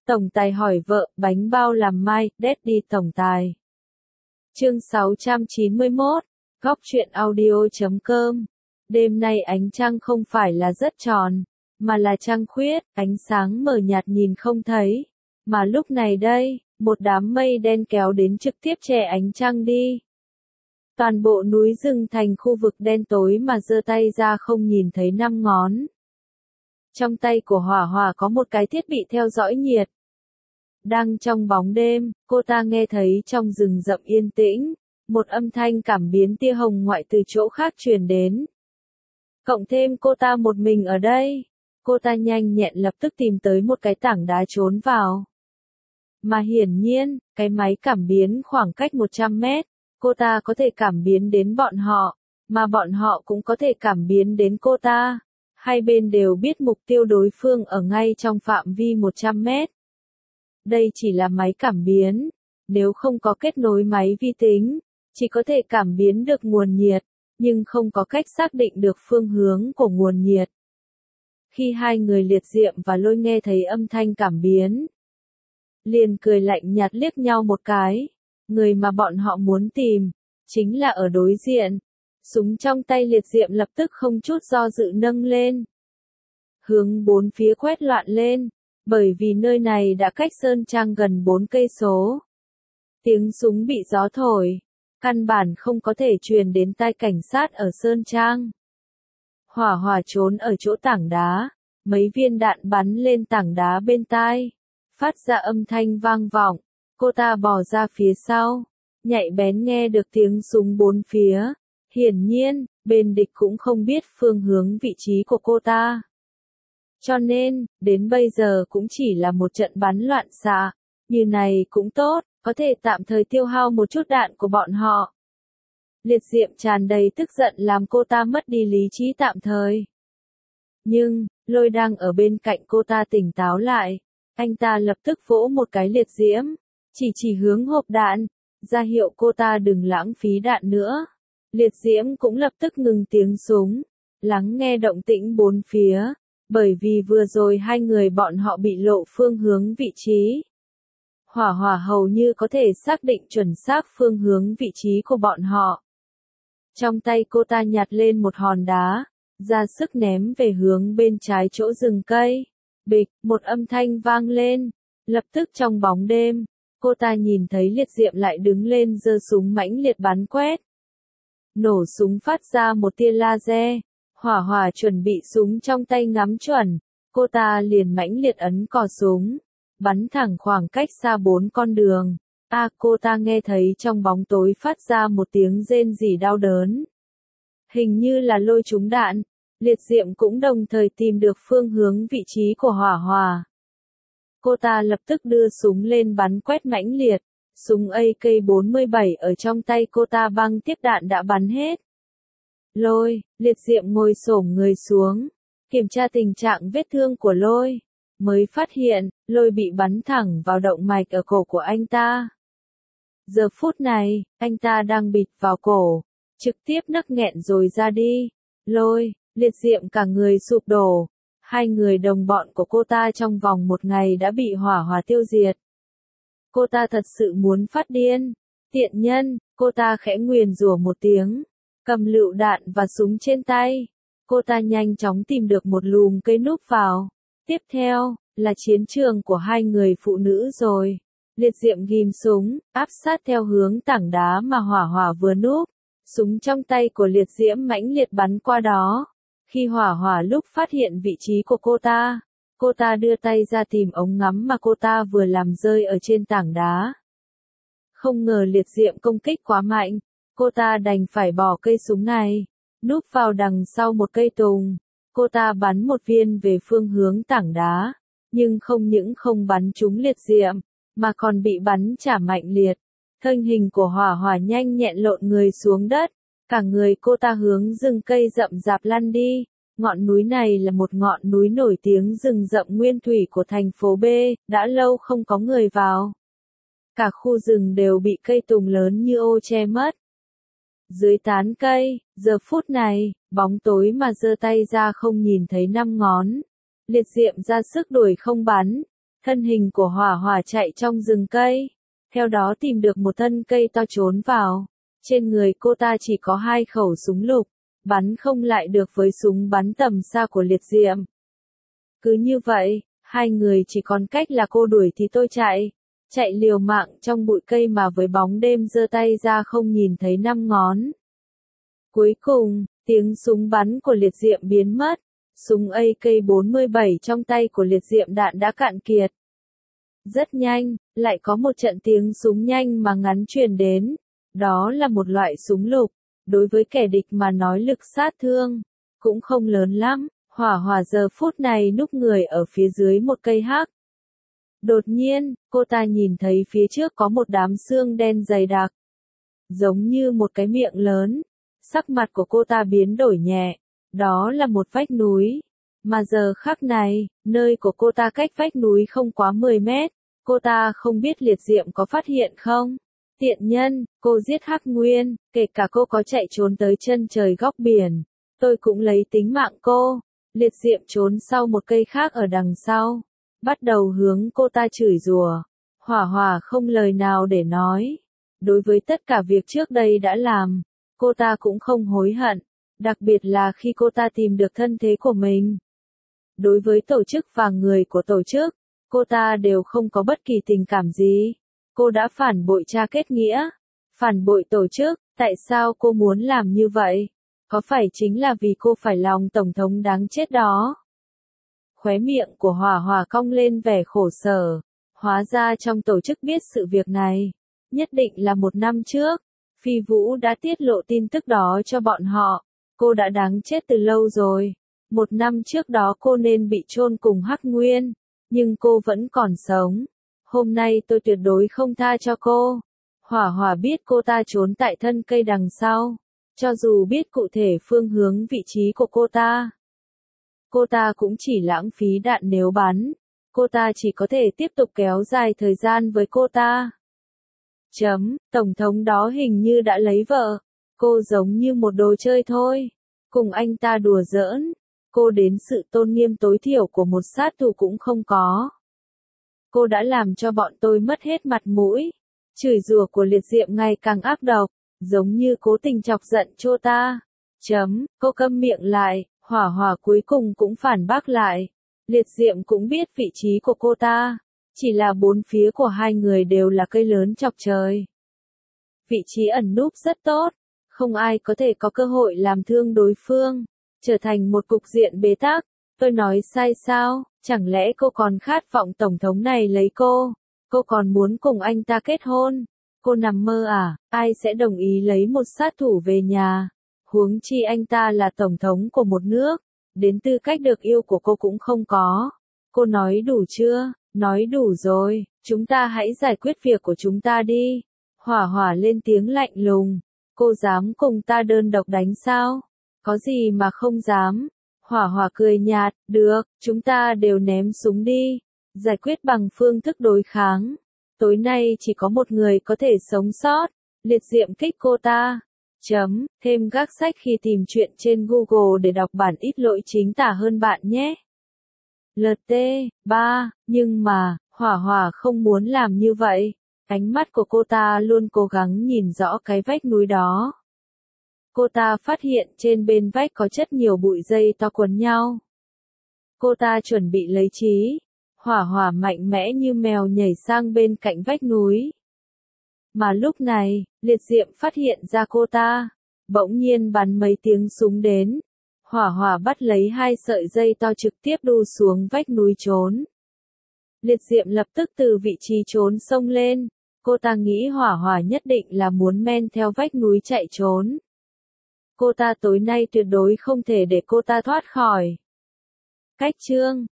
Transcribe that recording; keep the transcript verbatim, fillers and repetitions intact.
Tổng tài hỏi vợ, bánh bao làm mai, Daddy tổng tài. Chương sáu trăm chín mươi mốt, Góc truyện audio chấm com. Đêm nay ánh trăng không phải là rất tròn, mà là trăng khuyết, ánh sáng mờ nhạt nhìn không thấy. Mà lúc này đây, một đám mây đen kéo đến trực tiếp che ánh trăng đi. Toàn bộ núi rừng thành khu vực đen tối mà giơ tay ra không nhìn thấy năm ngón. Trong tay của Hỏa Hỏa có một cái thiết bị theo dõi nhiệt. Đang trong bóng đêm, cô ta nghe thấy trong rừng rậm yên tĩnh, một âm thanh cảm biến tia hồng ngoại từ chỗ khác truyền đến. Cộng thêm cô ta một mình ở đây, cô ta nhanh nhẹn lập tức tìm tới một cái tảng đá trốn vào. Mà hiển nhiên, cái máy cảm biến khoảng cách một trăm mét, cô ta có thể cảm biến đến bọn họ, mà bọn họ cũng có thể cảm biến đến cô ta. Hai bên đều biết mục tiêu đối phương ở ngay trong phạm vi một trăm mét. Đây chỉ là máy cảm biến, nếu không có kết nối máy vi tính, chỉ có thể cảm biến được nguồn nhiệt, nhưng không có cách xác định được phương hướng của nguồn nhiệt. Khi hai người Liệt Diệm và Lôi nghe thấy âm thanh cảm biến, liền cười lạnh nhạt liếc nhau một cái, người mà bọn họ muốn tìm, chính là ở đối diện. Súng trong tay Liệt Diệm lập tức không chút do dự nâng lên, hướng bốn phía quét loạn lên, bởi vì nơi này đã cách Sơn Trang gần bốn cây số. Tiếng súng bị gió thổi, căn bản không có thể truyền đến tai cảnh sát ở Sơn Trang. Hỏa Hỏa trốn ở chỗ tảng đá, mấy viên đạn bắn lên tảng đá bên tai, phát ra âm thanh vang vọng, cô ta bò ra phía sau, nhạy bén nghe được tiếng súng bốn phía. Hiển nhiên, bên địch cũng không biết phương hướng vị trí của cô ta. Cho nên, đến bây giờ cũng chỉ là một trận bắn loạn xạ, như này cũng tốt, có thể tạm thời tiêu hao một chút đạn của bọn họ. Liệt Diệm tràn đầy tức giận làm cô ta mất đi lý trí tạm thời. Nhưng, Lôi đang ở bên cạnh cô ta tỉnh táo lại, anh ta lập tức vỗ một cái Liệt Diễm, chỉ chỉ hướng hộp đạn, ra hiệu cô ta đừng lãng phí đạn nữa. Liệt Diễm cũng lập tức ngừng tiếng súng, lắng nghe động tĩnh bốn phía, bởi vì vừa rồi hai người bọn họ bị lộ phương hướng vị trí. Hỏa Hỏa hầu như có thể xác định chuẩn xác phương hướng vị trí của bọn họ. Trong tay cô ta nhặt lên một hòn đá, ra sức ném về hướng bên trái chỗ rừng cây. Bịch, một âm thanh vang lên, lập tức trong bóng đêm, cô ta nhìn thấy Liệt Diệm lại đứng lên giơ súng mãnh liệt bắn quét. Nổ súng phát ra một tia laser, Hỏa Hỏa chuẩn bị súng trong tay ngắm chuẩn, cô ta liền mãnh liệt ấn cò súng, bắn thẳng khoảng cách xa bốn con đường. A à, cô ta nghe thấy trong bóng tối phát ra một tiếng rên rỉ đau đớn. Hình như là Lôi trúng đạn, Liệt Diệm cũng đồng thời tìm được phương hướng vị trí của Hỏa Hỏa. Cô ta lập tức đưa súng lên bắn quét mãnh liệt. Súng A K bốn mươi bảy ở trong tay cô ta băng tiếp đạn đã bắn hết. Lôi, Liệt Diệm ngồi xổm người xuống, kiểm tra tình trạng vết thương của Lôi, mới phát hiện, Lôi bị bắn thẳng vào động mạch ở cổ của anh ta. Giờ phút này, anh ta đang bịt vào cổ, trực tiếp nấc nghẹn rồi ra đi. Lôi, Liệt Diệm cả người sụp đổ, hai người đồng bọn của cô ta trong vòng một ngày đã bị Hỏa Hỏa tiêu diệt. Cô ta thật sự muốn phát điên. Tiện nhân, cô ta khẽ nguyền rủa một tiếng, cầm lựu đạn và súng trên tay. Cô ta nhanh chóng tìm được một lùm cây núp vào. Tiếp theo, là chiến trường của hai người phụ nữ rồi. Liệt Diệm ghim súng, áp sát theo hướng tảng đá mà Hỏa Hỏa vừa núp. Súng trong tay của Liệt Diễm mãnh liệt bắn qua đó. Khi Hỏa Hỏa lúc phát hiện vị trí của cô ta, cô ta đưa tay ra tìm ống ngắm mà cô ta vừa làm rơi ở trên tảng đá. Không ngờ Liệt Diệm công kích quá mạnh, cô ta đành phải bỏ cây súng này, núp vào đằng sau một cây tùng. Cô ta bắn một viên về phương hướng tảng đá, nhưng không những không bắn trúng Liệt Diệm, mà còn bị bắn trả mạnh liệt. Thân hình của Hỏa Hỏa nhanh nhẹn lộn người xuống đất, cả người cô ta hướng rừng cây rậm rạp lăn đi. Ngọn núi này là một ngọn núi nổi tiếng rừng rậm nguyên thủy của thành phố B, đã lâu không có người vào. Cả khu rừng đều bị cây tùng lớn như ô che mất. Dưới tán cây, giờ phút này, bóng tối mà giơ tay ra không nhìn thấy năm ngón. Liệt Diệm ra sức đuổi không bắn, Thân hình của hỏa hỏa chạy trong rừng cây, theo đó tìm được một thân cây to trốn vào. Trên người cô ta chỉ có hai khẩu súng lục, bắn không lại được với súng bắn tầm xa của Liệt Diệm. Cứ như vậy, hai người chỉ còn cách là cô đuổi thì tôi chạy. Chạy liều mạng trong bụi cây mà với bóng đêm giơ tay ra không nhìn thấy năm ngón. Cuối cùng, tiếng súng bắn của Liệt Diệm biến mất. Súng A K bốn mươi bảy trong tay của Liệt Diệm đạn đã cạn kiệt. Rất nhanh, lại có một trận tiếng súng nhanh mà ngắn truyền đến. Đó là một loại súng lục. Đối với kẻ địch mà nói lực sát thương cũng không lớn lắm. Hỏa hỏa giờ phút này núp người ở phía dưới một cây hắc. Đột nhiên, cô ta nhìn thấy phía trước có một đám xương đen dày đặc. Giống như một cái miệng lớn. Sắc mặt của cô ta biến đổi nhẹ. Đó là một vách núi. Mà giờ khắc này, nơi của cô ta cách vách núi không quá mười mét. Cô ta không biết Liệt Diệm có phát hiện không? Tiện nhân, cô giết Hắc Nguyên, kể cả cô có chạy trốn tới chân trời góc biển. Tôi cũng lấy tính mạng cô. Liệt Diệm trốn sau một cây khác ở đằng sau. Bắt đầu hướng cô ta chửi rủa. Hỏa hỏa không lời nào để nói. Đối với tất cả việc trước đây đã làm, cô ta cũng không hối hận. Đặc biệt là khi cô ta tìm được thân thế của mình. Đối với tổ chức và người của tổ chức, cô ta đều không có bất kỳ tình cảm gì. Cô đã phản bội cha kết nghĩa, phản bội tổ chức, tại sao cô muốn làm như vậy? Có phải chính là vì cô phải lòng tổng thống đáng chết đó? Khóe miệng của hỏa hỏa cong lên vẻ khổ sở. Hóa ra trong tổ chức biết sự việc này. Nhất định là một năm trước, Phi Vũ đã tiết lộ tin tức đó cho bọn họ. Cô đã đáng chết từ lâu rồi. Một năm trước đó cô nên bị chôn cùng Hắc Nguyên, nhưng cô vẫn còn sống. Hôm nay tôi tuyệt đối không tha cho cô. Hỏa hỏa biết cô ta trốn tại thân cây đằng sau. Cho dù biết cụ thể phương hướng vị trí của cô ta, cô ta cũng chỉ lãng phí đạn nếu bắn. Cô ta chỉ có thể tiếp tục kéo dài thời gian với cô ta. Chấm, tổng thống đó hình như đã lấy vợ. Cô giống như một đồ chơi thôi. Cùng anh ta đùa giỡn. Cô đến sự tôn nghiêm tối thiểu của một sát thủ cũng không có. Cô đã làm cho bọn tôi mất hết mặt mũi. Chửi rủa của Liệt Diệm ngày càng ác độc, giống như cố tình chọc giận chô ta. Chấm, cô câm miệng lại, hỏa hỏa cuối cùng cũng phản bác lại. Liệt Diệm cũng biết vị trí của cô ta. Chỉ là bốn phía của hai người đều là cây lớn chọc trời. Vị trí ẩn núp rất tốt. Không ai có thể có cơ hội làm thương đối phương. Trở thành một cục diện bế tắc. Tôi nói sai sao? Chẳng lẽ cô còn khát vọng tổng thống này lấy cô? Cô còn muốn cùng anh ta kết hôn? Cô nằm mơ à? Ai sẽ đồng ý lấy một sát thủ về nhà? Huống chi anh ta là tổng thống của một nước. Đến tư cách được yêu của cô cũng không có. Cô nói đủ chưa? Nói đủ rồi. Chúng ta hãy giải quyết việc của chúng ta đi. Hỏa hỏa lên tiếng lạnh lùng. Cô dám cùng ta đơn độc đánh sao? Có gì mà không dám? Hỏa hỏa cười nhạt, được, chúng ta đều ném súng đi. Giải quyết bằng phương thức đối kháng. Tối nay chỉ có một người có thể sống sót. Liệt Diệm kích cô ta. Chấm, thêm gác sách khi tìm chuyện trên Google để đọc bản ít lỗi chính tả hơn bạn nhé. L T ba, nhưng mà, hỏa hỏa không muốn làm như vậy. Ánh mắt của cô ta luôn cố gắng nhìn rõ cái vách núi đó. Cô ta phát hiện trên bên vách có rất nhiều bụi dây to quấn nhau. Cô ta chuẩn bị lấy trí. Hỏa hỏa mạnh mẽ như mèo nhảy sang bên cạnh vách núi. Mà lúc này, Liệt Diệm phát hiện ra cô ta. Bỗng nhiên bắn mấy tiếng súng đến. Hỏa hỏa bắt lấy hai sợi dây to trực tiếp đu xuống vách núi trốn. Liệt Diệm lập tức từ vị trí trốn xông lên. Cô ta nghĩ hỏa hỏa nhất định là muốn men theo vách núi chạy trốn. Cô ta tối nay tuyệt đối không thể để cô ta thoát khỏi. Cách chương